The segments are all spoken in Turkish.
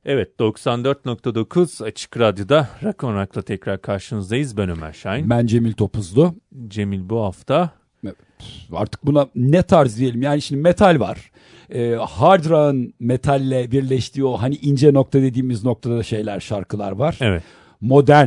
Evet, 94.9 Açık Radyo'da Rock on Rock'la tekrar karşınızdayız. Ben Ömer Şahin. Ben Cemil Topuzlu. Cemil bu hafta... Artık buna ne tarz diyelim, yani şimdi metal var. Hard rock'ın metalle birleştiği o hani ince nokta dediğimiz noktada da şeyler, şarkılar var. Evet. Modern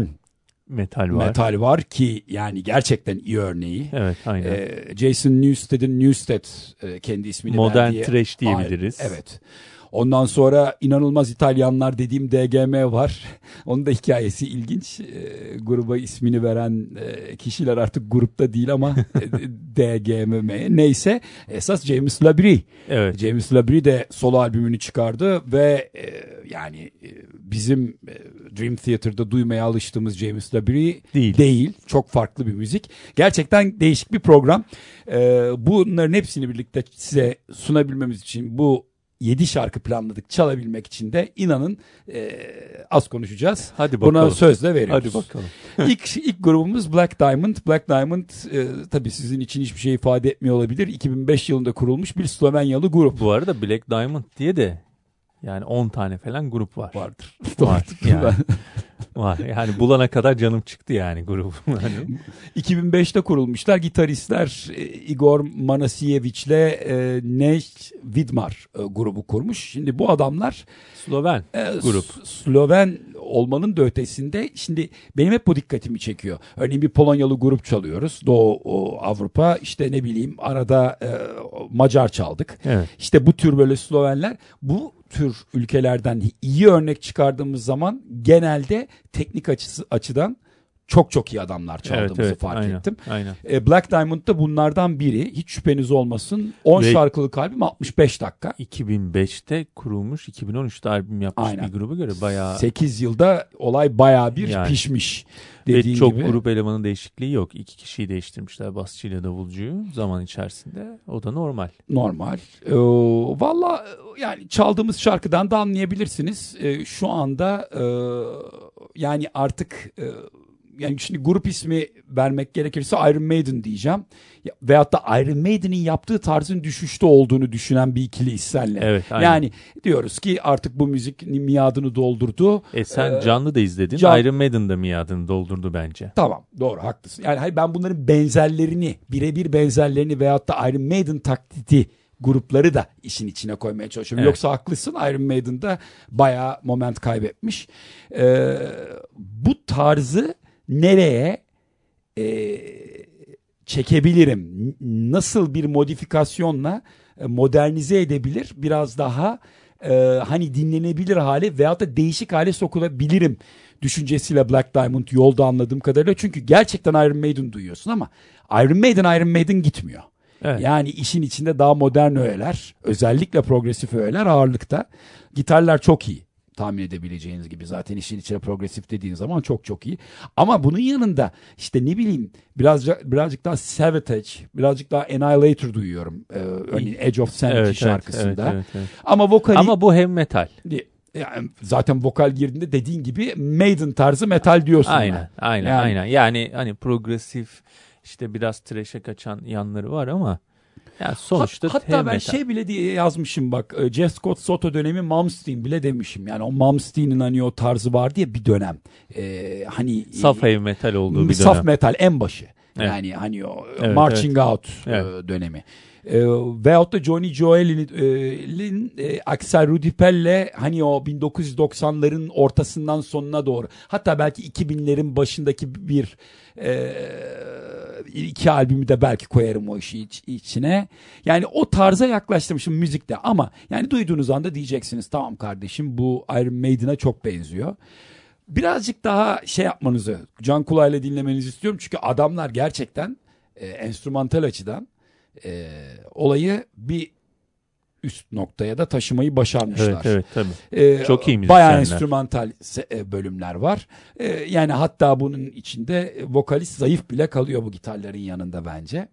metal var ki yani gerçekten iyi örneği. Evet, aynen. Jason Newsted kendi ismini modern verdiği. trash diyebiliriz. Evet. Ondan sonra inanılmaz İtalyanlar dediğim DGM var. Onun da hikayesi ilginç. Gruba ismini veren kişiler artık grupta değil ama DGM neyse. Esas James Labrie. Evet. James Labrie de solo albümünü çıkardı ve yani bizim Dream Theater'da duymaya alıştığımız James Labrie değil. Çok farklı bir müzik. Gerçekten değişik bir program. Bunların hepsini birlikte size sunabilmemiz için bu 7 şarkı planladık, çalabilmek için de inanın az konuşacağız. Hadi bakalım. Buna söz de veriyoruz. Hadi bakalım. İlk grubumuz Black Diamond. Black Diamond tabii sizin için hiçbir şey ifade etmiyor olabilir. 2005 yılında kurulmuş bir Slovenyalı grup. Bu arada Black Diamond diye de yani 10 tane falan grup var. Vardır. Var yani. Var. Yani bulana kadar canım çıktı yani grubum. Hani. 2005'te kurulmuşlar. Gitaristler Igor Manasiyeviç'le Neş Vidmar grubu kurmuş. Şimdi bu adamlar Sloven grup. Sloven olmanın da ötesinde şimdi benim hep bu dikkatimi çekiyor. Örneğin bir Polonyalı grup çalıyoruz. Doğu Avrupa, işte ne bileyim arada Macar çaldık. Evet. İşte bu tür böyle Slovenler, bu tür ülkelerden iyi örnek çıkardığımız zaman genelde teknik açıdan çok iyi adamlar çaldığımızı fark ettim. Aynen. Black Diamond da bunlardan biri. Hiç şüpheniz olmasın. 10 şarkılık albüm, 65 dakika. 2005'te kurulmuş, 2013'te albüm yapmış bir gruba göre bayağı... 8 yılda olay bayağı bir pişmiş. Ve çok gibi. Grup elemanı değişikliği yok. 2 kişiyi değiştirmişler, basçıyla davulcuyu zaman içerisinde. O da normal. Normal. Valla yani çaldığımız şarkıdan da anlayabilirsiniz. Şu anda yani artık... Yani şimdi grup ismi vermek gerekirse Iron Maiden diyeceğim. Veyahut da Iron Maiden'in yaptığı tarzın düşüşte olduğunu düşünen bir ikiliyiz senle. Evet, aynen. Yani diyoruz ki artık bu müzik miadını doldurdu. Sen canlı da izledin. Iron Maiden de miadını doldurdu bence. Tamam, doğru, haklısın. Yani hayır, ben bunların benzerlerini, birebir benzerlerini veyahut da Iron Maiden taklidi grupları da işin içine koymaya çalışıyorum. Evet. Yoksa haklısın, Iron Maiden'da bayağı moment kaybetmiş. Bu tarzı nereye çekebilirim? Nasıl bir modifikasyonla modernize edebilir? Biraz daha hani dinlenebilir hale veyahut da değişik hale sokulabilirim düşüncesiyle Black Diamond yolda, anladığım kadarıyla. Çünkü gerçekten Iron Maiden duyuyorsun ama Iron Maiden gitmiyor. Evet. Yani işin içinde daha modern öğeler, özellikle progresif öğeler ağırlıkta. Gitarlar çok iyi. Tahmin edebileceğiniz gibi zaten işin içine progresif dediğin zaman çok iyi. Ama bunun yanında işte ne bileyim birazcık daha Savatage, birazcık daha Annihilator duyuyorum. Örneğin Edge of Sanity şarkısında. Evet. Ama bu heavy metal. Yani zaten vokal girdiğinde dediğin gibi Maiden tarzı metal diyorsun. Aynen. Yani hani progresif, işte biraz trash'e kaçan yanları var ama yani sonuçta hatta ben şey bile diye yazmışım bak, Jeff Scott Soto dönemi Malmsteen bile demişim. Yani o Malmsteen'in hani o tarzı vardı ya bir dönem. Hani saf heavy metal olduğu bir dönem. Saf metal en başı. Evet. Yani hani o Marching Out dönemi. Veyahut da Johnny Joel'in Axel Rudi Pell'le hani o 1990'ların ortasından sonuna doğru, hatta belki 2000'lerin başındaki bir iki albümü de belki koyarım o işi içine. Yani o tarza yaklaştırmışım müzikte ama yani duyduğunuz anda diyeceksiniz tamam kardeşim, bu Iron Maiden'a çok benziyor. Birazcık daha şey yapmanızı, can kulağıyla dinlemenizi istiyorum. Çünkü adamlar gerçekten enstrümantal açıdan olayı bir üst noktaya da taşımayı başarmışlar. Evet tabii. Çok iyi müzisyenler. Bayağı enstrümantal bölümler var. Yani hatta bunun içinde vokalist zayıf bile kalıyor bu gitarların yanında bence.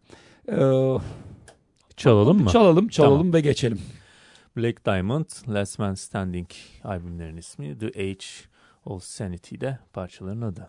Çalalım mı? Çalalım tamam. Ve geçelim. Black Diamond, Last Man Standing albümlerin ismi. The Age of Sanity'de parçaların adı.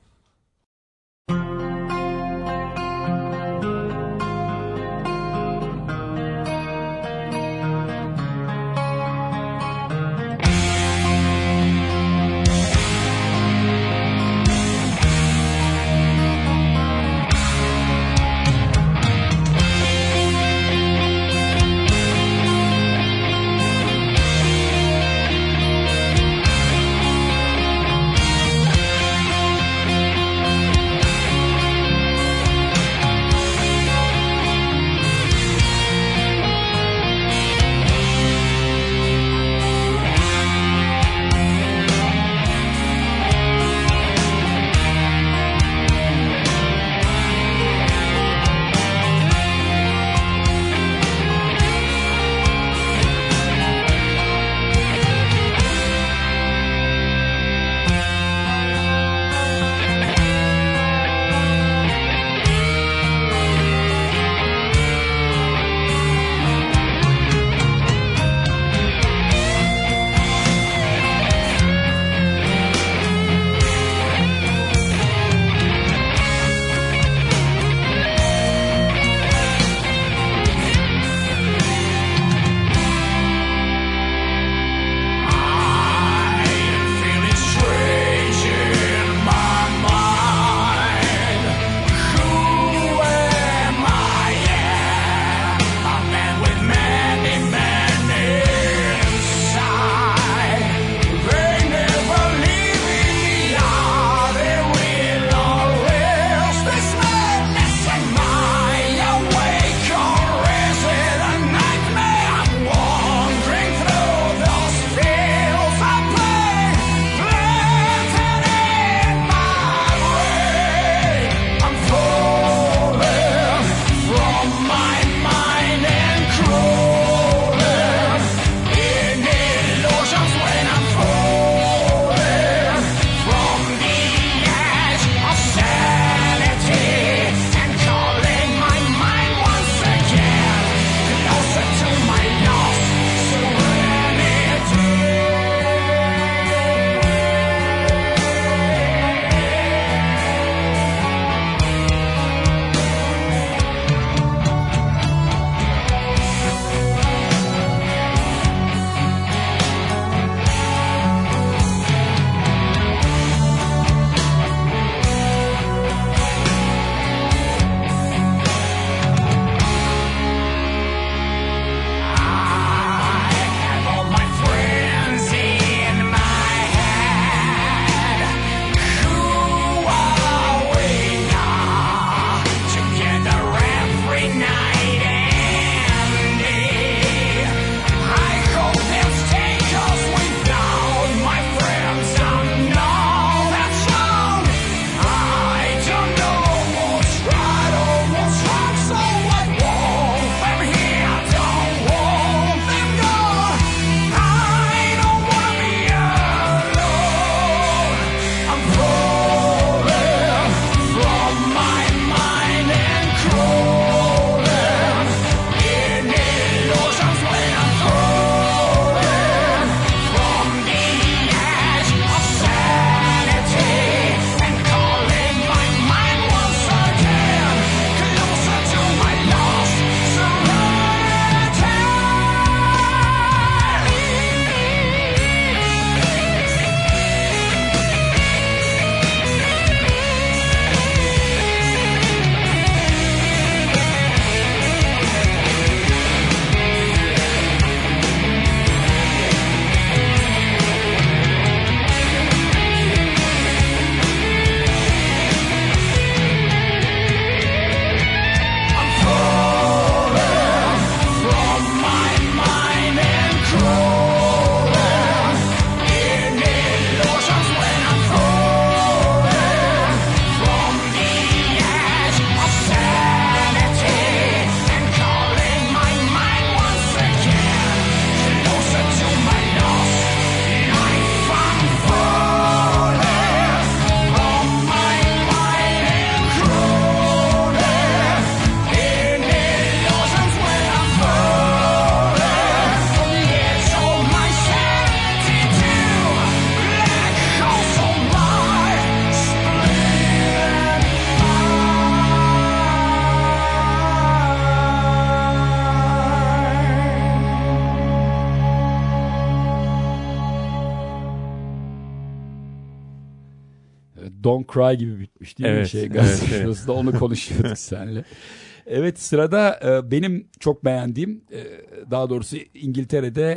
Don't Cry gibi bitmiş değil mi? Evet, Gazete evet. şurası da onu konuşuyorduk seninle. Evet, sırada benim çok beğendiğim, daha doğrusu İngiltere'de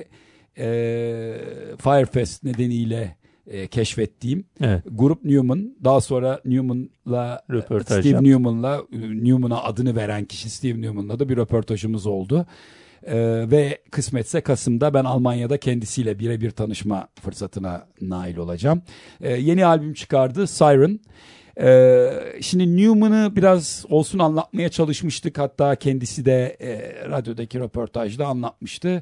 Firefest nedeniyle keşfettiğim grup Newman. Daha sonra Steve Newman'a adını veren kişi Steve Newman'la da bir röportajımız oldu. Ve kısmetse Kasım'da ben Almanya'da kendisiyle birebir tanışma fırsatına nail olacağım. Yeni albüm çıkardı, Siren. Şimdi Newman'ı biraz olsun anlatmaya çalışmıştık. Hatta kendisi de radyodaki röportajda anlatmıştı.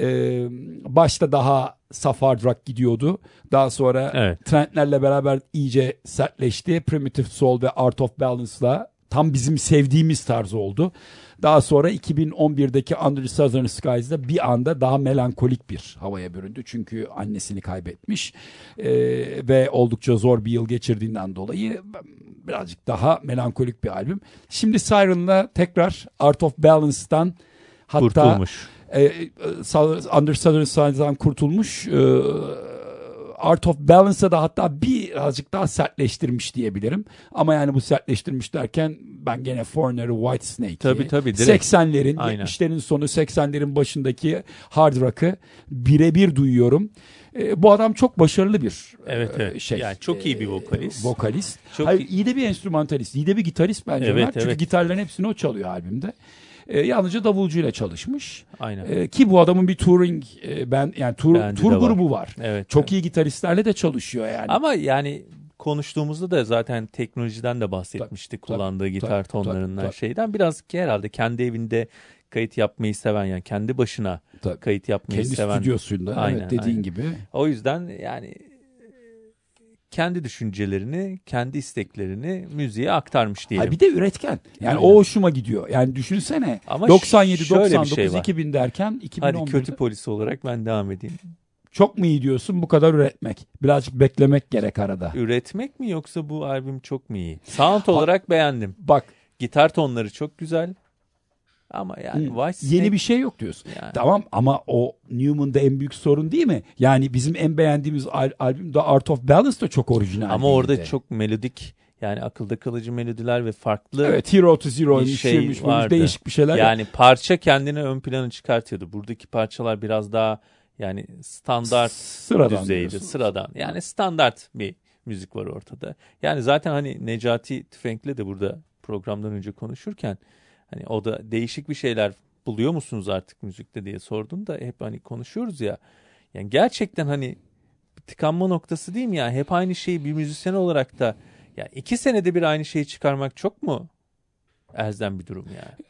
Başta daha saf hard rock gidiyordu. Daha sonra trendlerle beraber iyice sertleşti. Primitive Soul ve Art of Balance'la tam bizim sevdiğimiz tarz oldu. Daha sonra 2011'deki Under the Southern Skies'da bir anda daha melankolik bir havaya büründü. Çünkü annesini kaybetmiş ve oldukça zor bir yıl geçirdiğinden dolayı birazcık daha melankolik bir albüm. Şimdi Siren'la tekrar Art of Balance'dan, hatta kurtulmuş. Under Southern Skies'dan kurtulmuş. Art of Balance'a da hatta birazcık daha sertleştirmiş diyebilirim. Ama yani bu sertleştirmiş derken ben gene Foreigner'ı, Whitesnake'i, tabii, 80'lerin, 70'lerin sonu 80'lerin başındaki hard rock'ı birebir duyuyorum. Bu adam çok başarılı bir şey. Yani çok iyi bir vokalist. Hayır, iyi de bir enstrümantalist, iyi de bir gitarist bence. Evet, Çünkü gitarların hepsini o çalıyor albümde. Yalnızca davulcuyla çalışmış. Aynen. Ki bu adamın bir touring tur grubu var. Evet, çok iyi gitaristlerle de çalışıyor yani. Ama yani konuştuğumuzda da zaten teknolojiden de bahsetmiştik. Kullandığı gitar tonlarından şeyden. Biraz herhalde kendi evinde kayıt yapmayı seven, yani kendi başına kayıt yapmayı seven. Kendi stüdyosunda, evet, dediğin gibi. O yüzden yani kendi düşüncelerini, kendi isteklerini müziğe aktarmış diyelim. Bir de üretken. Yani o hoşuma gidiyor. Yani düşünsene. Ama 97, 99, şey 2000 derken 2011'de. Hadi kötü polis olarak ben devam edeyim. Çok mu iyi diyorsun bu kadar üretmek? Birazcık beklemek gerek arada. Üretmek mi yoksa bu albüm çok mu iyi? Sound olarak beğendim. Bak. Gitar tonları çok güzel. Ama yani yeni bir şey yok diyorsun. Yani. Tamam, ama o Newman'da en büyük sorun değil mi? Yani bizim en beğendiğimiz albüm The Art of Balance da çok orijinal. Ama orada çok melodik, yani akılda kalıcı melodiler ve farklı. Evet, Hero to Zero bir şey vardı. Değişik bir şeyler. Yani parça kendini ön plana çıkartıyordu. Buradaki parçalar biraz daha yani standart düzeydi. Sıradan. Yani standart bir müzik var ortada. Yani zaten hani Necati Tüfenk'le de burada programdan önce konuşurken hani o da değişik bir şeyler buluyor musunuz artık müzikte diye sordum da hep hani konuşuyoruz ya. Yani gerçekten hani tıkanma noktası değil mi ya? Hep aynı şeyi bir müzisyen olarak da yani 2 senede bir aynı şeyi çıkarmak çok mu elzem bir durum yani?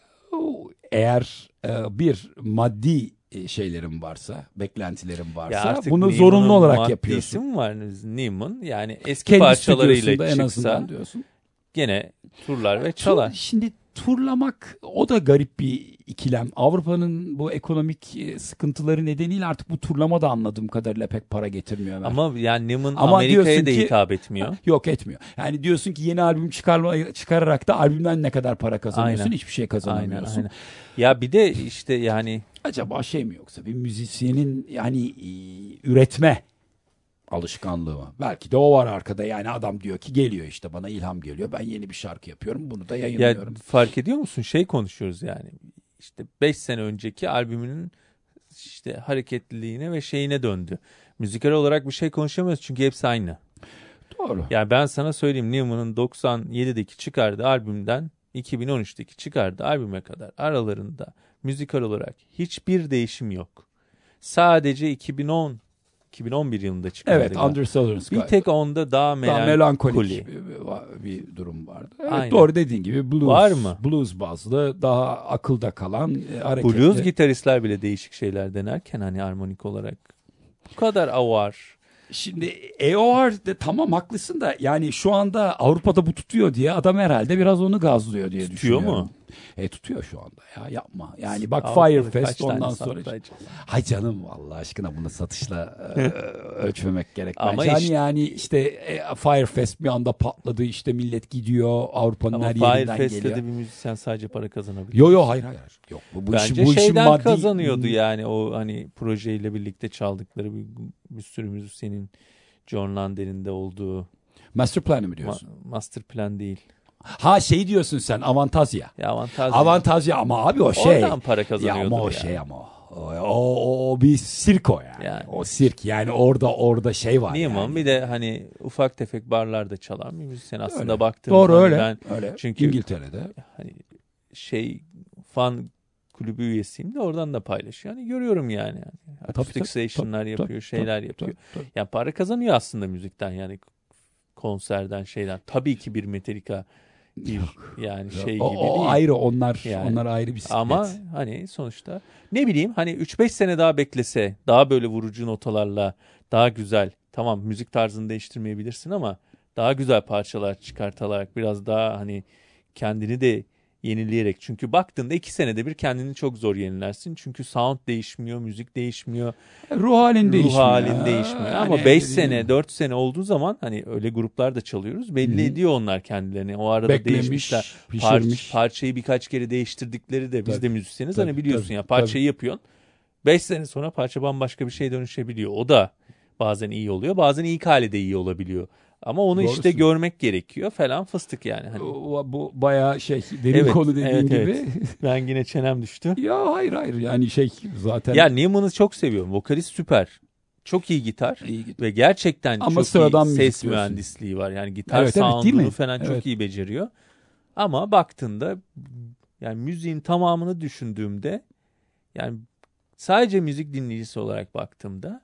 Eğer bir maddi şeylerim varsa, beklentilerim varsa bunu Newman'ın zorunlu olarak yapıyorsun. Maddisi mi var Newman? Yani eski parçalarıyla çıksa gene turlar ve çalar. Şimdi turlamak o da garip bir ikilem. Avrupa'nın bu ekonomik sıkıntıları nedeniyle artık bu turlama da anladığım kadarıyla pek para getirmiyor. Ömer. Ama yani Newman Amerika'ya da hitap etmiyor. Yok, etmiyor. Yani diyorsun ki yeni albüm çıkararak da albümden ne kadar para kazanıyorsun? Aynen. Hiçbir şey kazanamıyorsun. Aynen. Ya bir de işte yani acaba şey mi, yoksa bir müzisyenin yani üretme alışkanlığı mı? Belki de o var arkada. Yani adam diyor ki geliyor işte bana ilham geliyor. Ben yeni bir şarkı yapıyorum. Bunu da yayınlıyorum. Ya fark ediyor musun? Şey konuşuyoruz yani. İşte 5 sene önceki albümünün işte hareketliliğine ve şeyine döndü. Müzikal olarak bir şey konuşamıyoruz çünkü hepsi aynı. Doğru. Yani ben sana söyleyeyim, Newman'ın 97'deki çıkardığı albümden 2013'teki çıkardığı albüme kadar aralarında müzikal olarak hiçbir değişim yok. Sadece 2011 yılında çıkardı. Evet, Under Southern Sky. Bir tek onda daha melankolik bir durum vardı. Evet, aynen. Doğru dediğin gibi blues var mı? Blues bazlı, daha akılda kalan hareketli. Blues gitaristler bile değişik şeyler denerken hani armonik olarak bu kadar avar. Şimdi AOR de tamam, haklısın da yani şu anda Avrupa'da bu tutuyor diye adam herhalde biraz onu gazlıyor diye düşünüyorum. Tutuyor mu? Tutuyor şu anda ya, yapma. Yani bak Firefest ondan sonra. Hay canım, Allah aşkına bunu satışla ölçmemek gerek. Ama bence. Yani işte Firefest bir anda patladı, işte millet gidiyor Avrupa'nın her yerinden geliyor. Ama Firefest'te de bir müzisyen sadece para kazanabiliyor. Yok hayır. Yok, bence bu şeyden maddi kazanıyordu yani, o hani projeyle birlikte çaldıkları bir sürü müzisyenin John Lander'in de olduğu. Master Plan'ı mı diyorsun? Master Plan değil. Ha şey diyorsun sen, Avantasia. Ya Avantasia ama abi o şey. Oradan para kazanıyordur ya. Ama o şey ama o bir sirko yani. O sirk yani orada şey var. Newman yani. Bir de hani ufak tefek barlarda çalan bir müzisyen aslında öyle. baktığımda. Doğru öyle. Ben öyle. Çünkü İngiltere'de. Hani fan kulübü üyesiyim de oradan da paylaşıyor. Yani görüyorum yani. Akustik station'lar yapıyor, şeyler yapıyor. Tabii. Yani para kazanıyor aslında müzikten yani konserden şeyden. Tabii ki bir Metallica yani şey gibi değil. O ayrı onlar ayrı bir bisiklet. Ama hani sonuçta ne bileyim hani 3-5 sene daha beklese daha böyle vurucu notalarla daha güzel, tamam müzik tarzını değiştirmeyebilirsin ama daha güzel parçalar çıkartarak biraz daha hani kendini de yenileyerek, çünkü baktığında 2 senede bir kendini çok zor yenilersin. Çünkü sound değişmiyor, müzik değişmiyor. Ruh halin değişmiyor. Ama 5 sene, 4 sene olduğu zaman hani öyle gruplar da çalıyoruz. Belli ediyor onlar kendilerini. O arada beklemiş, değişmişler. Parçayı birkaç kere değiştirdikleri de biz de müzisyeniz. Hani biliyorsun ya parçayı yapıyorsun. 5 sene sonra parça bambaşka bir şeye dönüşebiliyor. O da bazen iyi oluyor. Bazen ilk hali de iyi olabiliyor. Ama onu işte görmek gerekiyor falan fıstık yani. Hani. Bu bayağı derin konu dediğin gibi. Evet. Ben yine çenem düştü. Ya hayır yani zaten. Ya Newman'ı çok seviyorum. Vokalist süper. Çok iyi gitar. Ve gerçekten ama çok iyi ses mühendisliği var. Yani gitar sound'unu falan çok iyi beceriyor. Ama baktığında yani müziğin tamamını düşündüğümde yani sadece müzik dinleyicisi olarak baktığımda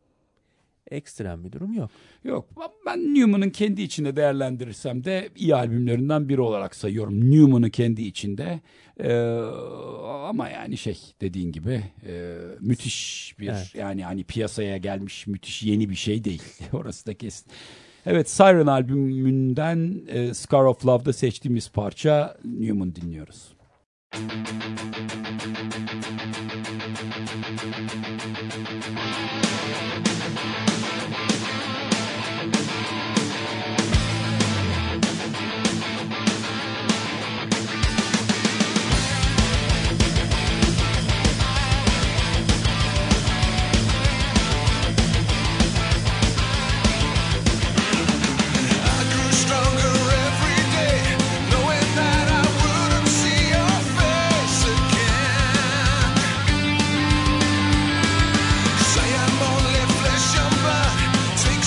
ekstrem bir durum yok. Yok. Ben Newman'ın kendi içinde değerlendirirsem de iyi albümlerinden biri olarak sayıyorum. Newman'ı kendi içinde. Ama yani dediğin gibi müthiş bir yani hani piyasaya gelmiş müthiş yeni bir şey değil. Orası da kesin. Evet, Siren albümünden Scar of Love'da seçtiğimiz parça Newman dinliyoruz. Say I'm only flesh and blood.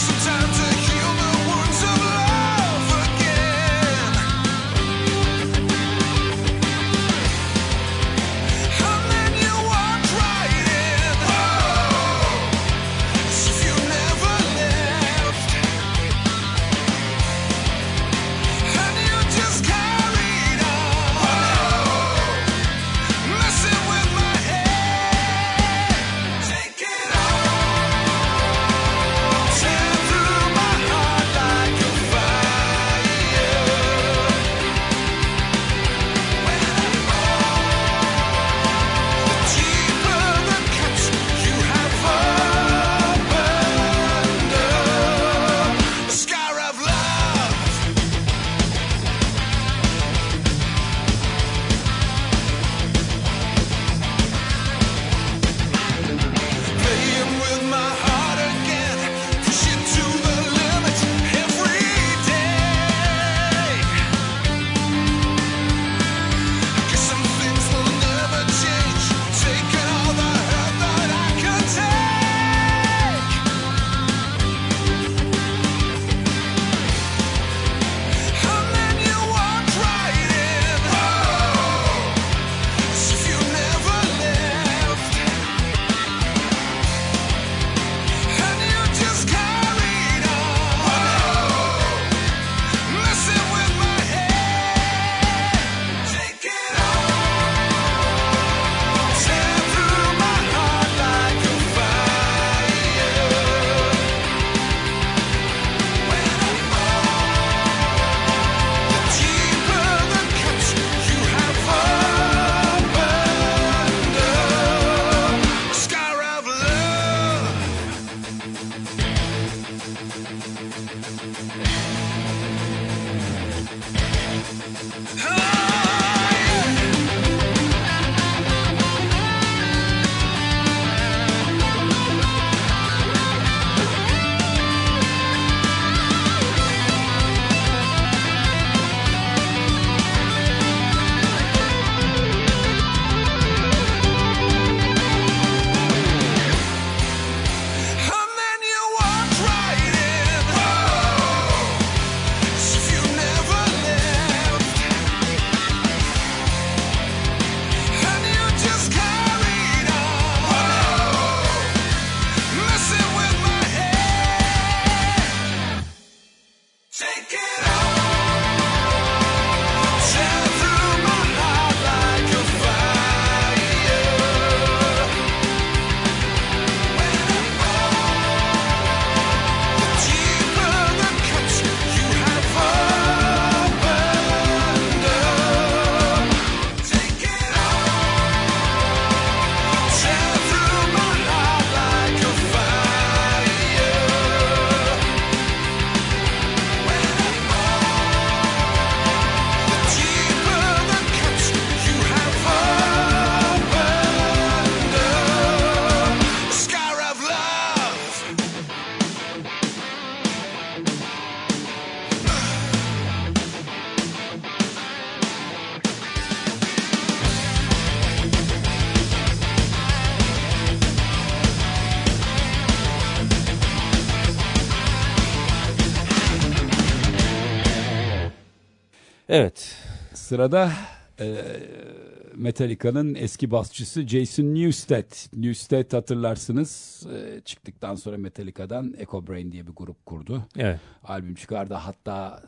Evet. Sırada Metallica'nın eski basçısı Jason Newsted. Newsted hatırlarsınız, çıktıktan sonra Metallica'dan Echo Brain diye bir grup kurdu. Evet. Albüm çıkardı. Hatta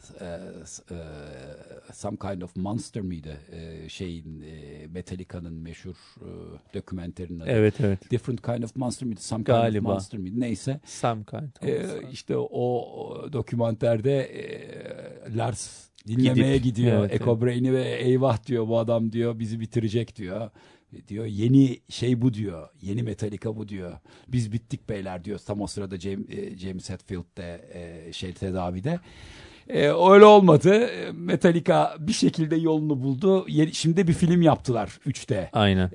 Some Kind of Monster mıydı? Metallica'nın meşhur dokümenterinin adı. Evet, evet. Different Kind of Monster mıydı? Some Galiba. Kind of Monster mıydı? Neyse. Some Kind of İşte o dokümanterde Lars dinlemeye gidiyor. Evet, Echo Brain'i ve eyvah diyor, bu adam diyor bizi bitirecek diyor. Diyor yeni şey bu diyor. Yeni Metallica bu diyor. Biz bittik beyler diyor. Tam o sırada James Hetfield'de tedavide. Öyle olmadı. Metallica bir şekilde yolunu buldu. Şimdi bir film yaptılar 3'te. Aynen.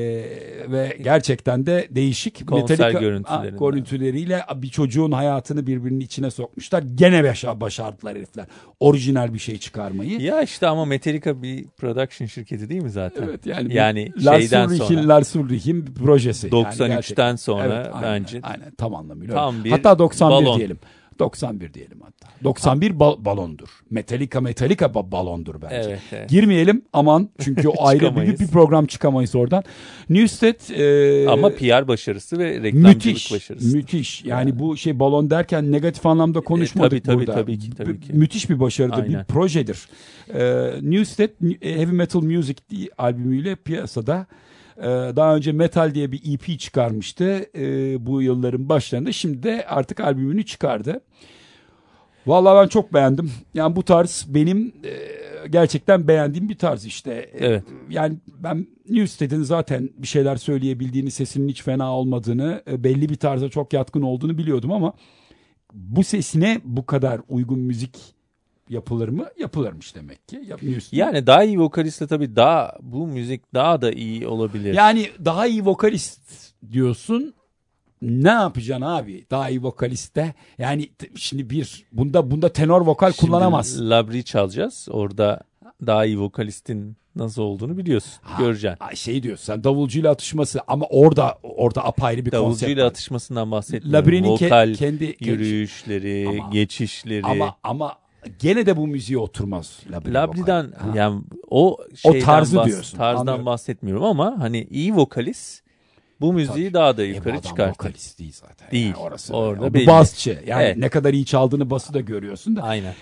Ve gerçekten de değişik. Konser Metallica görüntüleriyle bir çocuğun hayatını birbirinin içine sokmuşlar. Gene başardılar herifler. Orijinal bir şey çıkarmayı. Ya işte ama Metallica bir production şirketi değil mi zaten? Evet yani şeyden sonra. Lars Ulrich'in bir projesi. 93'ten yani sonra evet, aynen, bence. Aynen tam anlamıyla. Tam bir hatta 91 balon. diyelim. 91 diyelim hatta. 91 balondur. Metallica balondur bence. Evet, evet. Girmeyelim aman çünkü o ayrı bir program çıkamayız oradan. Newsted ama PR başarısı ve reklamcılık başarısı. Müthiş. Yani bu balon derken negatif anlamda konuşmadık tabii, burada. Tabii ki. Müthiş bir başarıdır, Aynen. bir projedir. Newsted Heavy Metal Music albümüyle piyasada. Daha önce Metal diye bir EP çıkarmıştı bu yılların başlarında. Şimdi de artık albümünü çıkardı. Vallahi ben çok beğendim. Yani bu tarz benim gerçekten beğendiğim bir tarz işte. Evet. Yani ben Newsted'in zaten bir şeyler söyleyebildiğini, sesinin hiç fena olmadığını, belli bir tarza çok yatkın olduğunu biliyordum ama bu sesine bu kadar uygun müzik yapılır mı? Yapılırmış demek ki. Yani daha iyi vokalistle tabii bu müzik daha da iyi olabilir. Yani daha iyi vokalist diyorsun. Ne yapacaksın abi? Daha iyi vokaliste. Yani şimdi bunda tenor vokal kullanamaz. Labri çalacağız. Orada daha iyi vokalistin nasıl olduğunu biliyorsun. Göreceksin. Diyorsun sen davulcuyla atışması ama orada apayrı bir konsept. Davulcuyla atışmasından bahsetmiyorum. Labri'nin vokal kendi yürüyüşleri, geçişleri. Ama gene de bu müziğe oturmaz. Labri'den yani o tarzı diyorsun. Tarzdan anlıyorum. Bahsetmiyorum ama hani iyi vokalist bu müziği daha da yukarı çıkartır. Vokalist değil zaten. Değil. Yani orası orada belli. Basçı. Yani ne kadar iyi çaldığını bası da görüyorsun da. Aynen.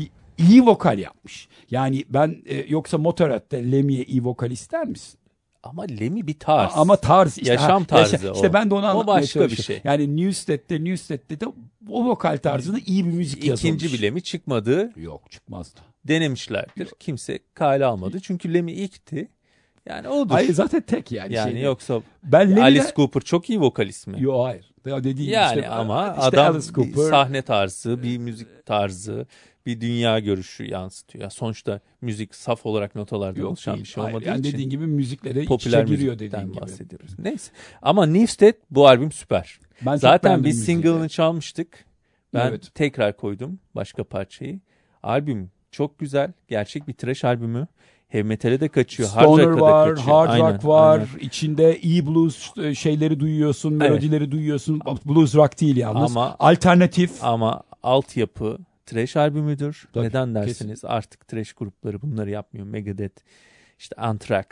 İyi vokal yapmış. Yani ben yoksa Motorhead'de Lemmy'ye iyi vokal ister misin? Ama Lemmy bir tarz. Ama tarz işte. Yaşam tarzı o. İşte ben de onu anlatmaya başka bir şey. Yani Newsted'de de o vokal tarzında iyi bir müzik yazılmış. İkinci bir Lemmy çıkmadı. Yok çıkmazdı. Denemişlerdir. Yok. Kimse kale almadı. Çünkü Lemmy ilkti. Yani odur. Hayır zaten tek yani. Yani yoksa ben Alice Cooper çok iyi vokalist mi? Yok hayır. Dediğim yani ama adam bir sahne tarzı, bir müzik tarzı, bir dünya görüşü yansıtıyor. Yani sonuçta müzik saf olarak notalarda oluşan bir şey olmadığı yani için. Dediğin gibi müziklere popüler giriyor dediğin gibi. Bahsediyoruz. Neyse. Ama Newsted bu albüm süper. Zaten biz single'ını çalmıştık. Ben tekrar koydum başka parçayı. Albüm çok güzel. Gerçek bir thrash albümü. Heavy metal'e de kaçıyor. Stoner var, hard rock var. Aynen. İçinde iyi blues şeyleri duyuyorsun, melodileri duyuyorsun. Blues rock değil yalnız. Ama alternatif. Ama altyapı thrash albümüdür. Tabii, neden dersiniz? Kesin. Artık thrash grupları bunları yapmıyor. Megadeth, işte Anthrax,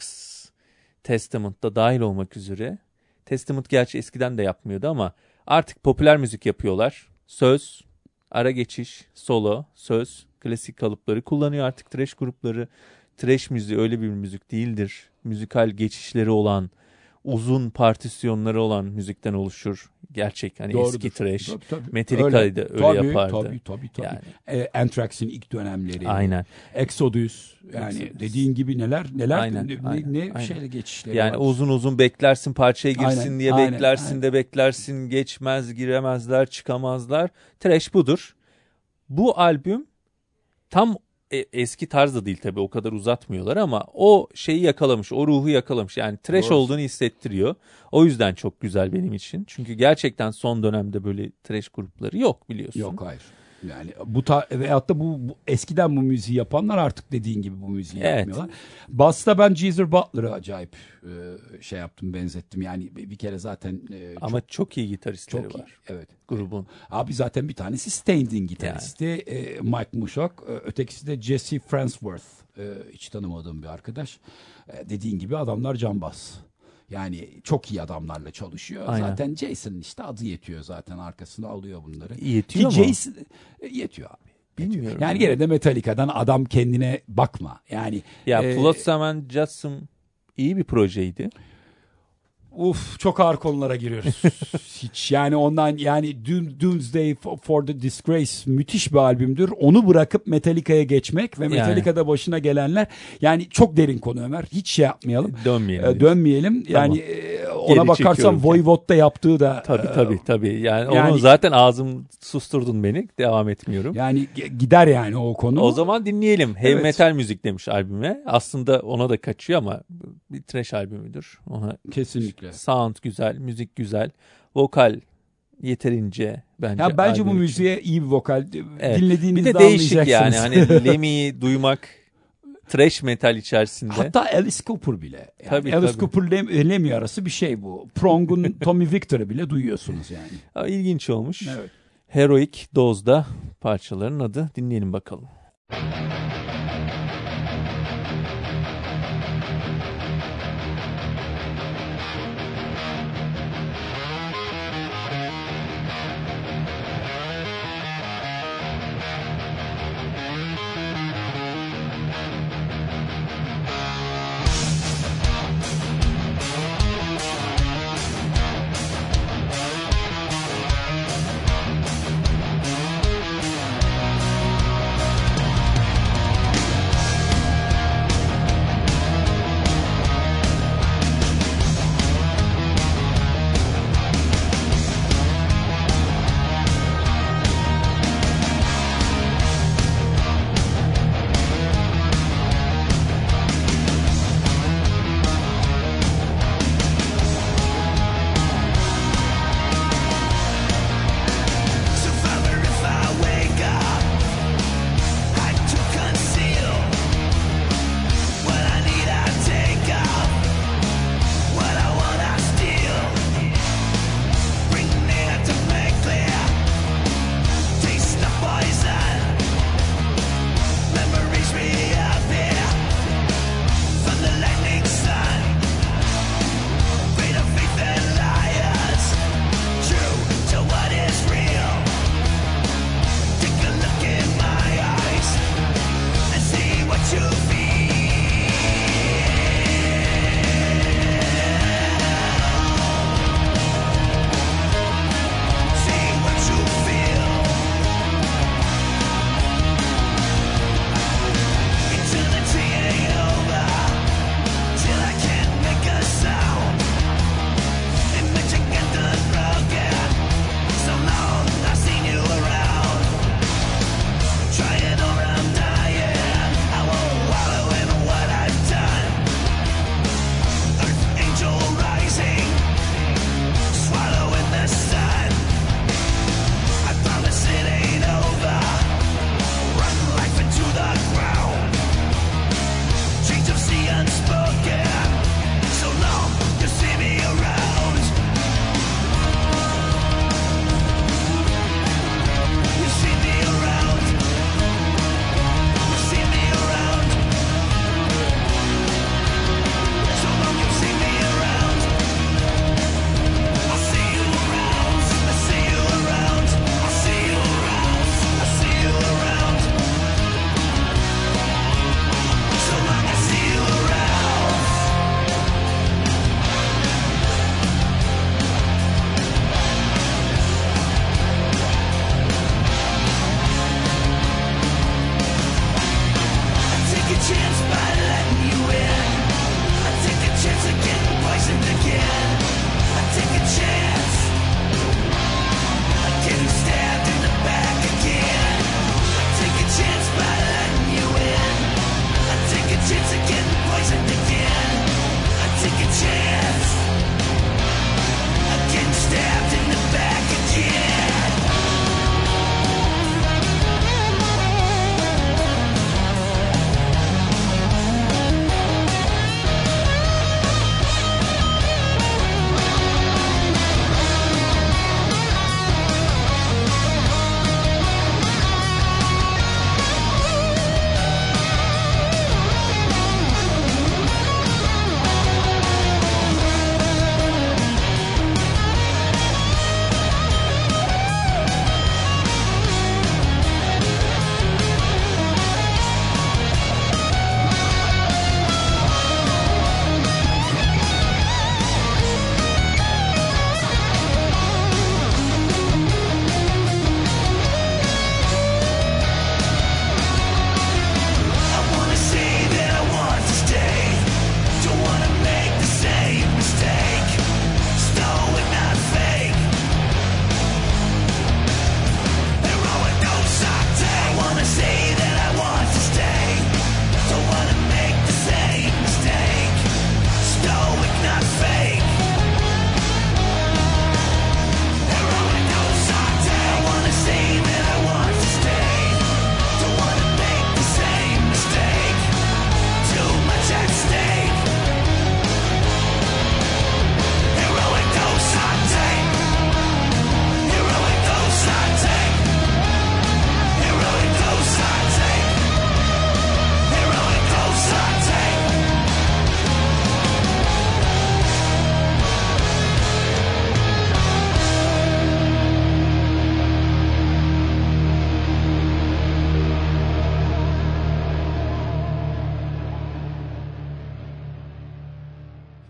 Testament da dahil olmak üzere. Testament gerçi eskiden de yapmıyordu ama artık popüler müzik yapıyorlar. Söz, ara geçiş, solo, söz, klasik kalıpları kullanıyor artık thrash grupları. Thrash müziği öyle bir müzik değildir. Müzikal geçişleri olan, uzun partisyonları olan müzikten oluşur. Gerçek hani doğrudur. Eski thrash. Metallica'yı da öyle yapardı. Tabii. Yani. Anthrax'in ilk dönemleri. Aynen. Exodus. Yani dediğin gibi neler aynen. Şeyle geçişleri yani var. Uzun beklersin parçaya girsin diye beklersin de beklersin. Geçmez, giremezler, çıkamazlar. Thrash budur. Bu albüm tam eski tarzda değil tabii, o kadar uzatmıyorlar ama o şeyi yakalamış, o ruhu yakalamış. Yani trash olduğunu hissettiriyor. O yüzden çok güzel benim için. Çünkü gerçekten son dönemde böyle trash grupları yok biliyorsun. Yok hayır. Yani veyahut da bu eskiden bu müziği yapanlar artık dediğin gibi bu müziği yapmıyorlar. Bass'ta ben Geezer Butler'ı acayip şey yaptım, benzettim. Yani bir kere zaten ama çok iyi gitaristleri çok var. İyi, evet. Grubun. Abi zaten bir tanesi Stained'in gitaristi Mike Mushok, ötekisi de Jesse Farnsworth. Hiç tanımadığım bir arkadaş. Dediğin gibi adamlar cambaz. Yani çok iyi adamlarla çalışıyor. Aynen. Zaten Jason'ın işte adı yetiyor, zaten arkasına alıyor bunları. Yetiyor ki mu? Jason yetiyor abi. Bilmiyorum. Yani gene de Metallica'dan adam kendine bakma. Yani Flotsam and Jetsam iyi bir projeydi. Çok ağır konulara giriyoruz. Hiç yani ondan, yani Doomsday for the Disgrace müthiş bir albümdür. Onu bırakıp Metallica'ya geçmek ve Metallica'da başına gelenler, yani çok derin konu Ömer. Hiç şey yapmayalım. Dönmeyelim. Yani ona bakarsan Voivod'da yaptığı da tabii. Yani onu zaten ağzım susturdun beni. Devam etmiyorum. Yani gider yani o konu. O zaman dinleyelim. Heavy metal müzik demiş albüme. Aslında ona da kaçıyor ama bir thrash albümüdür. Ona kesinlikle. Sound güzel, müzik güzel, vokal yeterince bence. Ya bence bu müziğe iyi bir vokal dinlediğinizde bir de değişik yani hani Lemmy'yi duymak thrash metal içerisinde. Hatta Alice Cooper bile. Yani tabii, Alice Cooper Lemmy arası bir şey bu. Prong'un Tommy Victor'ı bile duyuyorsunuz yani. İlginç olmuş. Evet. Heroic Dose'da parçaların adı. Dinleyelim bakalım.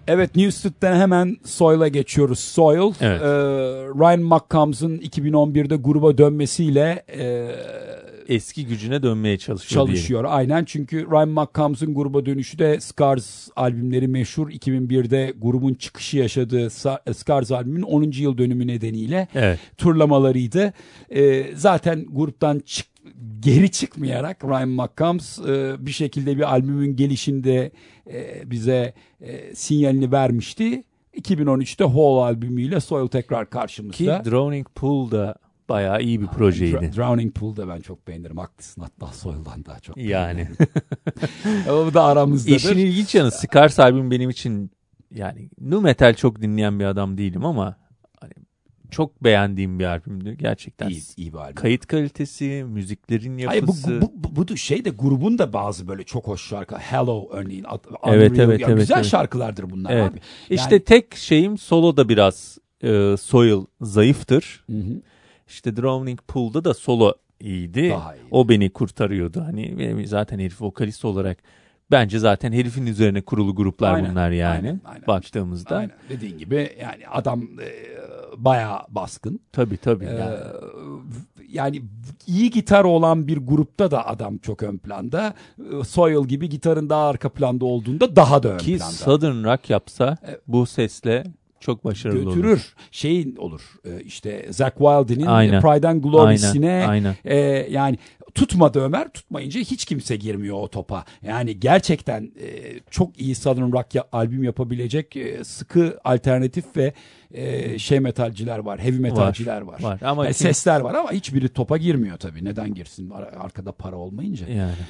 Evet, Newsted'den hemen Soil'a geçiyoruz. Soil, Evet. Ryan McCombs'ın 2011'de gruba dönmesiyle eski gücüne dönmeye çalışıyor. Aynen, çünkü Ryan McCombs'ın gruba dönüşü de Scars albümleri meşhur. 2001'de grubun çıkışı yaşadığı Scars albümünün 10. yıl dönümü nedeniyle turlamalarıydı. Zaten gruptan geri çıkmayarak Ryan McCombs bir şekilde bir albümün gelişinde bize sinyalini vermişti. 2013'te Hole albümüyle Soil tekrar karşımızda. Ki Drowning Pool da bayağı iyi bir projeydi. Drowning Pool'da ben çok beğenirim. Haklısın, hatta Soil'dan daha çok yani. O da aramızdadır. İşin ilginç yanı, Scars albüm benim için, yani nu metal çok dinleyen bir adam değilim ama hani çok beğendiğim bir albümdü gerçekten. İyi bir albüm. Kayıt kalitesi, müziklerin yapısı. Hayır, bu şey de grubun da bazı böyle çok hoş şarkı. Hello örneğin. Evet. Güzel şarkılardır bunlar abi. Yani, İşte tek şeyim, solo da biraz Soil zayıftır. Hı. İşte Drowning Pool'da da solo iyiydi. O beni kurtarıyordu. Hani zaten herif vokalist olarak, bence zaten herifin üzerine kurulu gruplar bunlar yani. Aynen. Baktığımızda. Aynen. Dediğin gibi yani adam bayağı baskın. Tabii. Yani iyi gitar olan bir grupta da adam çok ön planda. Soil gibi gitarın daha arka planda olduğunda daha da ön planda. Ki Southern Rock yapsa bu sesle çok başarılı götürür. olur. Şeyin olur. İşte Zakk Wylde'nin Pride and Glory'sine yani tutmadı Ömer. Tutmayınca hiç kimse girmiyor o topa. Yani gerçekten çok iyi Southern Rock albüm yapabilecek sıkı alternatif ve metalciler var. Heavy metalciler var. Ama yani sesler var ama hiçbiri topa girmiyor tabii. Neden girsin? Arkada para olmayınca.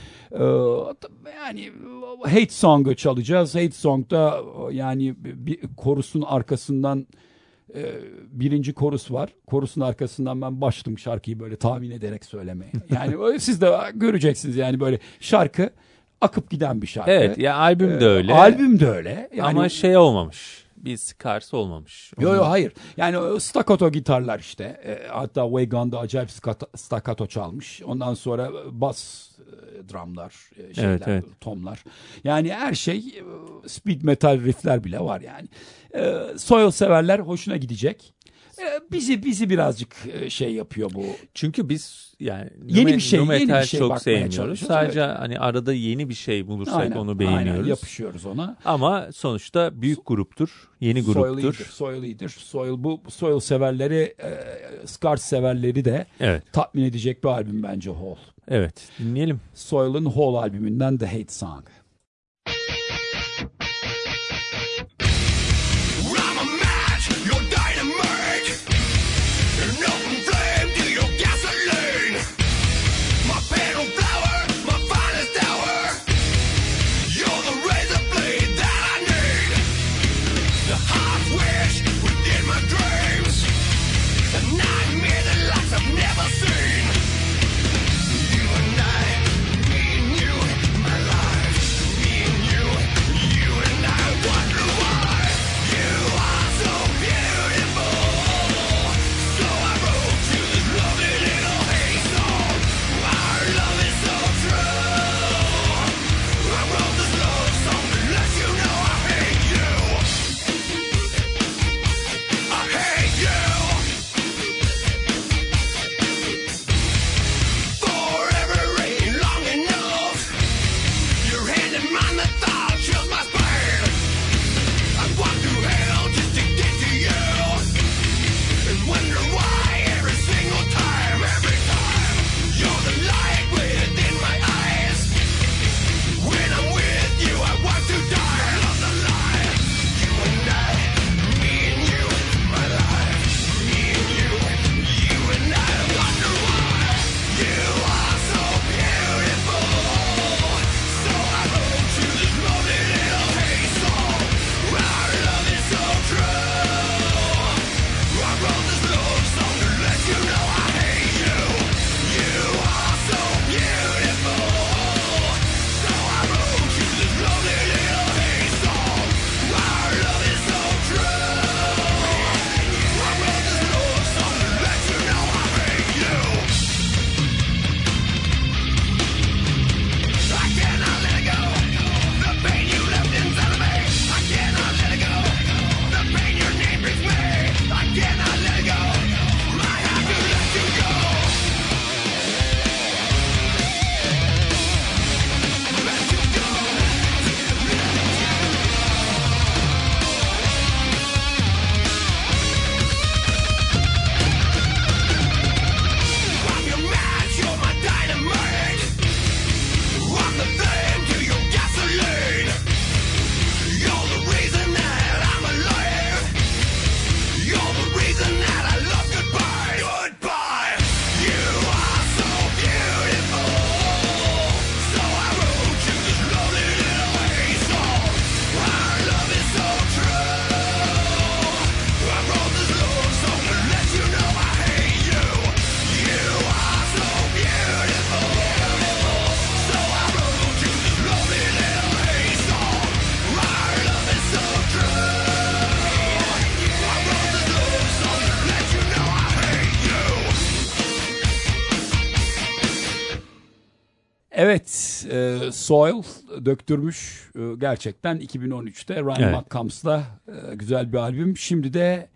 Yani Hate Song'u çalacağız. Hate Song'da yani bir korusun arkasından birinci korus var. Korusun arkasından ben başladım şarkıyı böyle tahmin ederek söylemeye. Yani siz de göreceksiniz yani böyle şarkı akıp giden bir şarkı. Evet ya, albüm de öyle. Albüm de öyle. Yani, ama olmamış. Bir Scars olmamış. Yo hayır. Yani staccato gitarlar işte. Hatta Waygun'da acayip staccato çalmış. Ondan sonra bas drumlar, tomlar. Yani her şey, speed metal riffler bile var yani. Soil severler hoşuna gidecek. Bizi birazcık şey yapıyor bu. Çünkü biz yani yeni bir şey çok sevmiyoruz. Sadece hani arada yeni bir şey bulursak onu beğeniyoruz. Aynen, yapışıyoruz ona. Ama sonuçta büyük gruptur, yeni gruptur. Soil iyidir. Soil severleri, Scars severleri de tatmin edecek bir albüm bence Hole. Evet, dinleyelim. Soil'ın Hole albümünden The Hate Song. Evet, Soil döktürmüş gerçekten 2013'te Ryan McCombs'la güzel bir albüm. Şimdi de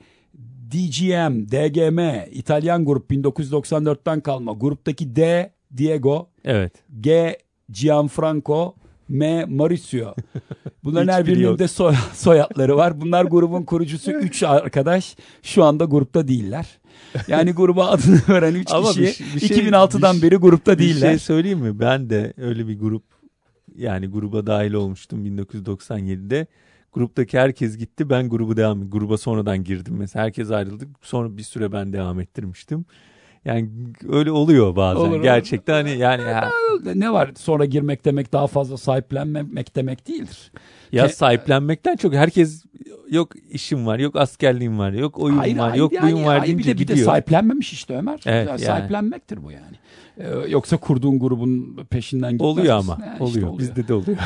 DGM, İtalyan grup 1994'ten kalma. Gruptaki D, Diego, G, Gianfranco, M, Mauricio. Bunların her birinin de soyadları var. Bunlar grubun kurucusu 3 arkadaş. Şu anda grupta değiller. Yani gruba adını veren 3 kişi 2006'dan beri grupta değiller. Bir şey söyleyeyim mi? Ben de öyle bir gruba dahil olmuştum 1997'de. Gruptaki herkes gitti. Ben gruba sonradan girdim. Mesela herkes ayrıldı. Sonra bir süre ben devam ettirmiştim. Yani öyle oluyor bazen. Olur, gerçekten hani yani ne var sonra girmek demek daha fazla sahiplenmemek demek değildir. Ya sahiplenmekten çok herkes yok işim var, yok askerliğim var, yok oyun var, yok buyum var deyince gidiyor. Bir de sahiplenmemiş işte Ömer. Evet, sahiplenmektir bu yani. Yoksa kurduğun grubun peşinden gitmez. Oluyor ama. Yani oluyor. İşte bizde de oluyor.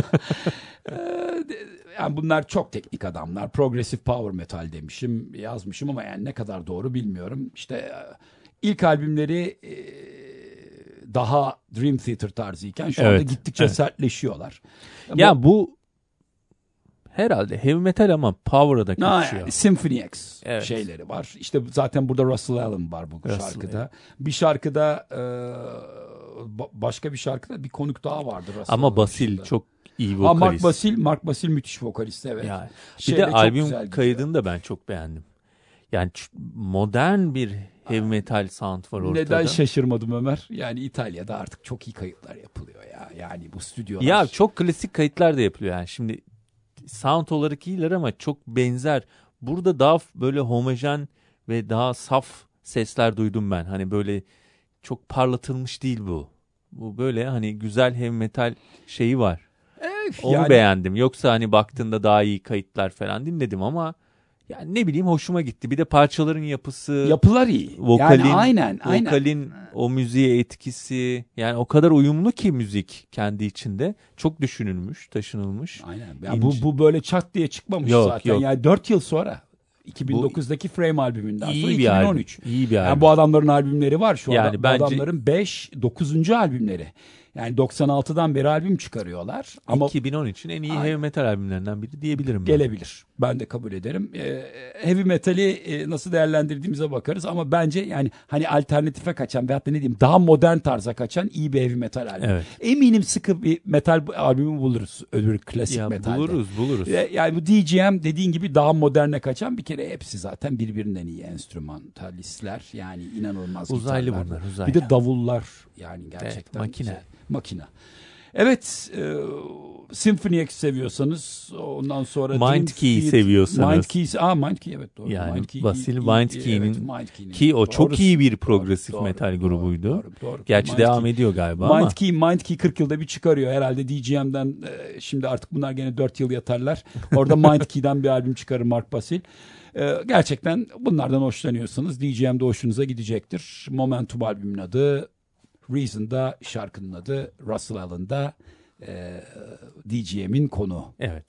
Yani bunlar çok teknik adamlar. Progressive power metal yazmışım ama yani ne kadar doğru bilmiyorum. İşte ilk albümleri daha Dream Theater tarzıyken şu anda gittikçe sertleşiyorlar. Ya bu herhalde heavy metal ama power'a da kaçıyor. Yani Symphony X şeyleri var. İşte zaten burada Russell Allen var bu şarkıda. Bir şarkıda başka bir şarkıda bir konuk daha vardı. Russell ama Basil çok iyi vokalist. Mark Basil müthiş vokalist evet. Yani, bir de albüm kaydını da ben çok beğendim. Yani modern bir heavy metal sound var ortada. Neden şaşırmadım Ömer? Yani İtalya'da artık çok iyi kayıtlar yapılıyor ya. Yani bu stüdyolar. Ya çok klasik kayıtlar da yapılıyor yani. Şimdi sound olarak iyiler ama çok benzer. Burada daha böyle homojen ve daha saf sesler duydum ben. Hani böyle çok parlatılmış değil bu. Bu böyle hani güzel heavy metal şeyi var. Onu beğendim. Yoksa hani baktığında daha iyi kayıtlar falan dinledim ama yani ne bileyim hoşuma gitti. Bir de parçaların yapılar iyi. Vokalin, yani aynen. Vokalin o müziğe etkisi yani o kadar uyumlu ki müzik kendi içinde. Çok düşünülmüş, taşınılmış. Aynen. Yani bu böyle çat diye çıkmamış zaten. Yok. Yani 4 yıl sonra 2009'daki Frame albümünden sonra 2013. İyi bir albüm. Yani bu adamların albümleri var şu anda. Yani bu adamların 9. albümleri. Yani 96'dan beri albüm çıkarıyorlar. Ama 2013'ün en iyi heavy metal albümlerinden biri diyebilirim. Gelebilir. Ben de kabul ederim. Heavy metali nasıl değerlendirdiğimize bakarız ama bence yani hani alternatife kaçan veyahut da ne diyeyim daha modern tarza kaçan iyi bir heavy metal albüm. Evet. Eminim sıkı bir metal albümü buluruz. Öbür klasik metalde. Buluruz. Yani bu DGM dediğin gibi daha moderne kaçan bir kere hepsi zaten birbirinden iyi enstrümantalistler. Yani inanılmaz uzaylı gitarlar. Bunlar uzaylı. Bir de davullar yani gerçekten. Evet, makine. Evet, Symphony X seviyorsanız ondan sonra Mind Key'i seviyorsanız. Mind Key evet doğru. Yani Basil Mind Key'nin ki o çok iyi bir progresif metal grubuydu. Doğru. Gerçi Mind devam ediyor galiba ama. Mind Key 40 yılda bir çıkarıyor herhalde DGM'den şimdi artık bunlar gene 4 yıl yatarlar. Orada Mind Key'den bir albüm çıkarır Mark Basil. Gerçekten bunlardan hoşlanıyorsanız DGM'de hoşunuza gidecektir. Momentum albümün adı, Reason'da şarkının adı, Russell Allen'da DGM'in konu. Evet.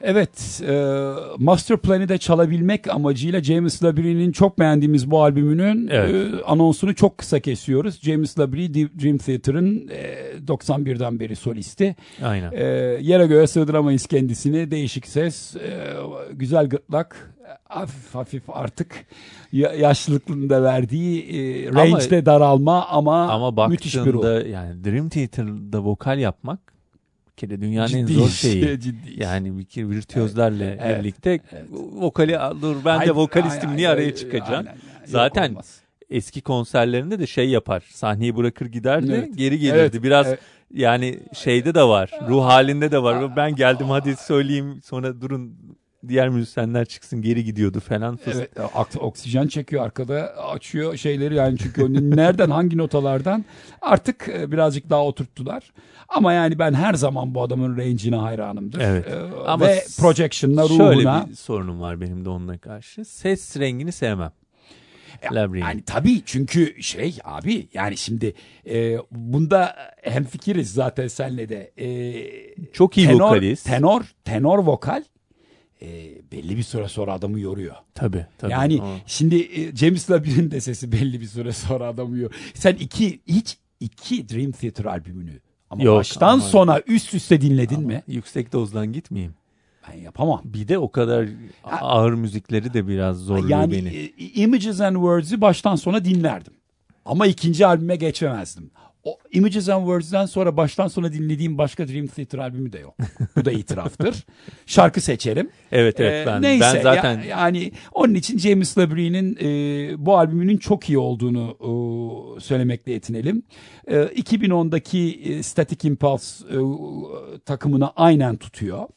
Evet, Master Plan'i de çalabilmek amacıyla James Labrie çok beğendiğimiz bu albümünün anonsunu çok kısa kesiyoruz. James Labrie, Dream Theater'ın 91'den beri solisti. Aynen. Yere göğe sığdıramayız kendisini. Değişik ses, güzel gırtlak, hafif artık yaşlılıklığın da verdiği range'de daralma ama müthiş bir ruh. Yani Dream Theater'da vokal yapmak kere dünyanın en zor şeyi. Yani bir kere virtüözlerle birlikte vokali ben de vokalistim niye araya çıkacağım. Zaten eski konserlerinde de şey yapar. Sahneyi bırakır giderdi, geri gelirdi. Biraz yani şeyde de var. Ruh halinde de var. Ben geldim hadi söyleyeyim sonra durun diğer müzisyenler çıksın geri gidiyordu falan. Evet, oksijen çekiyor arkada açıyor şeyleri yani çünkü nereden hangi notalardan artık birazcık daha oturttular. Ama yani ben her zaman bu adamın range'ine hayranımdır. Evet. Ama ve projection'la ruhuna. Şöyle bir sorunum var benim de onunla karşı. Ses rengini sevmem. Yani tabii çünkü abi yani şimdi bunda hemfikiriz zaten senle de. Çok iyi vokalist. Tenor vokal belli bir süre sonra adamı yoruyor. Tabii. Yani şimdi James Labrie'nin de sesi belli bir süre sonra adamı yoruyor. Sen iki Dream Theater albümünü ama baştan sona üst üste dinledin mi? Yüksek dozdan gitmeyeyim. Ben yapamam. Bir de o kadar ağır müzikleri de biraz zorluyor yani, beni. Images and Words'ü baştan sona dinlerdim. Ama ikinci albüme geçemezdim. O Images and Words'den sonra baştan sona dinlediğim başka Dream Theater albümü de yok. Bu da itiraftır. Şarkı seçerim. Evet ben zaten yani onun için James Labrie'nin bu albümünün çok iyi olduğunu söylemekle yetinelim. 2010'daki Static Impulse takımına aynen tutuyor.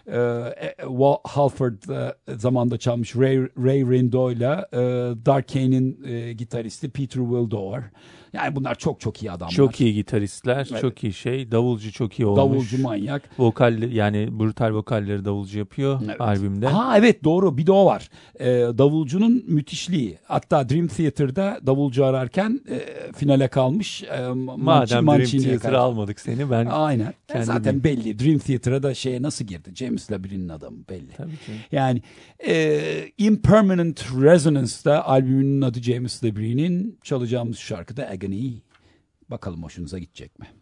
Halford zamanda çalmış Ray Rindo'yla Dark Hane'in gitaristi Peter Wildower. Yani bunlar çok iyi adamlar. Çok iyi gitaristler, çok iyi davulcu çok iyi olmuş. Davulcu manyak. Vokal yani brutal vokalleri davulcu yapıyor albümde. Evet doğru bir de o var. Davulcunun müthişliği. Hatta Dream Theater'da davulcu ararken finale kalmış. Madem Dream Theater'ı almadık seni ben. Aynen. Zaten belli. Dream Theater'a da nasıl girdi? James Labrie'nin adamı belli. Tabii ki. Yani Impermanent Resonance'da albümünün adı James Labrie'nin çalacağımız şarkıda Agony. Bakalım hoşunuza gidecek mi?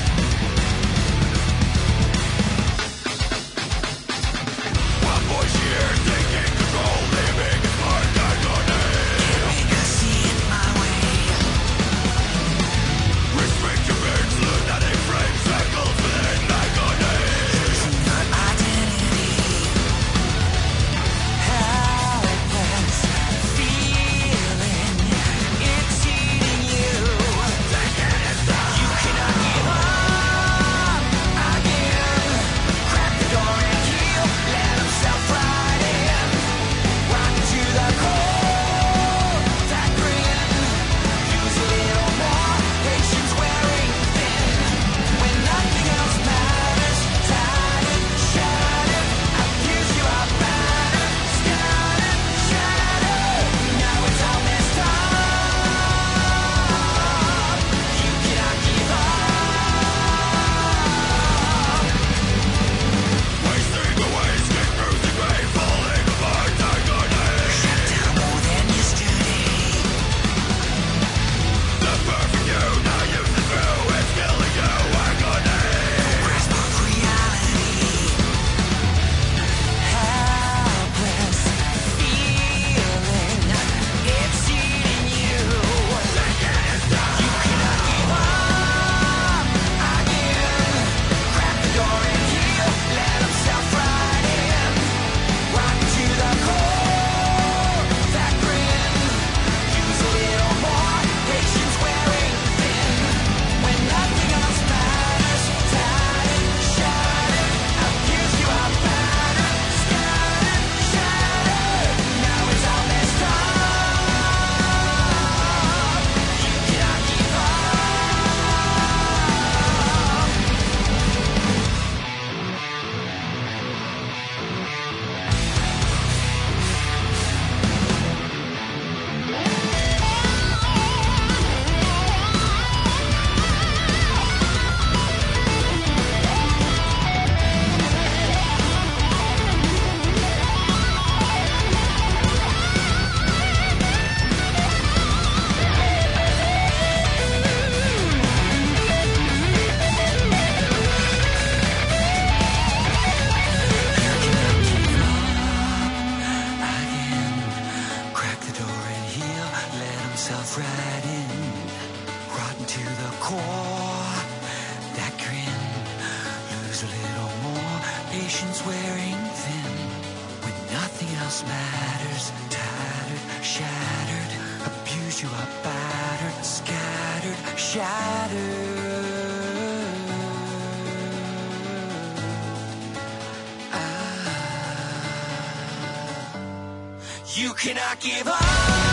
Voice core, that grin, lose a little more, patience wearing thin, when nothing else matters, tattered, shattered, abused you are battered, scattered, shattered. You cannot give up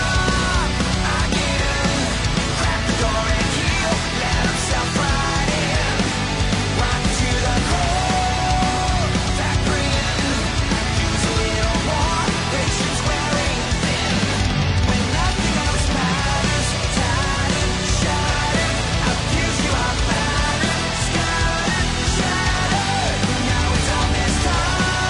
again. Crack the door and heal. Let himself right in. Rock to the core. That grin. Use a little more. Patience wearing thin. When nothing else matters. Tattered, shattered. Abuse you are battered. Scattered, shattered. Now it's all messed up.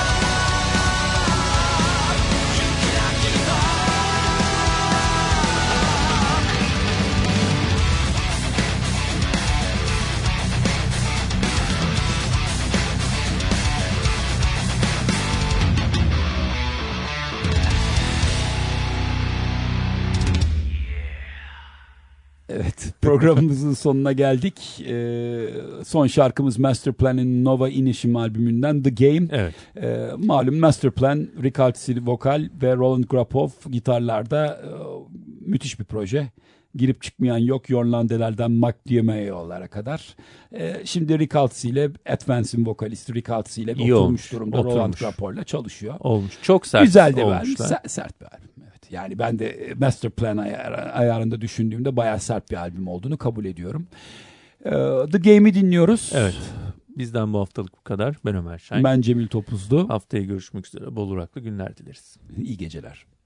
Evet, programımızın sonuna geldik. Son şarkımız Masterplan'in Nova İnişim albümünden The Game. Evet. Malum Masterplan, Rick Altsey vokal ve Roland Grapov gitarlarda müthiş bir proje. Girip çıkmayan yok. Jörn Landeler'den Mac Diemaeo'lara kadar. Şimdi Rick Altsey ile Advance'in vokalisti Rick Altsey ile oturmuş olmuş, durumda. oturmuş. Roland Grapov'la çalışıyor. Olmuş. Çok sert Güzel de olmuşlar. vermiş. Sert bir albüm. Evet. Yani ben de Masterplan ayarında düşündüğümde bayağı sert bir albüm olduğunu kabul ediyorum. The Game'i dinliyoruz. Evet. Bizden bu haftalık bu kadar. Ben Ömer Şahin. Ben Cemil Topuzlu. Haftaya görüşmek üzere. Bol uraklı günler dileriz. İyi geceler.